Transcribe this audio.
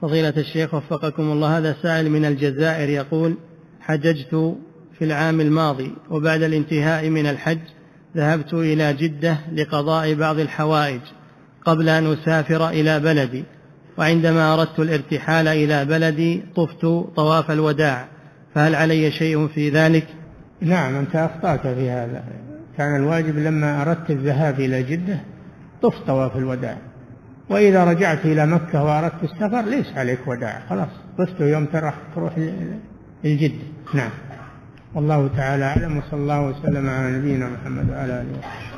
فضيلة الشيخ وفقكم الله، هذا سائل من الجزائر يقول: حججت في العام الماضي، وبعد الانتهاء من الحج ذهبت إلى جدة لقضاء بعض الحوائج قبل أن أسافر إلى بلدي، وعندما أردت الارتحال إلى بلدي طفت طواف الوداع، فهل علي شيء في ذلك؟ نعم، أنت أخطأت في هذا. كان الواجب لما أردت الذهاب إلى جدة طفت طواف الوداع، وإذا رجعت إلى مكة وأردت السفر ليس عليك وداع، خلاص طفت يوم تروح الجدة. نعم، والله تعالى أعلم، وصلى الله وسلم على نبينا محمد وعلى آله وصحبه.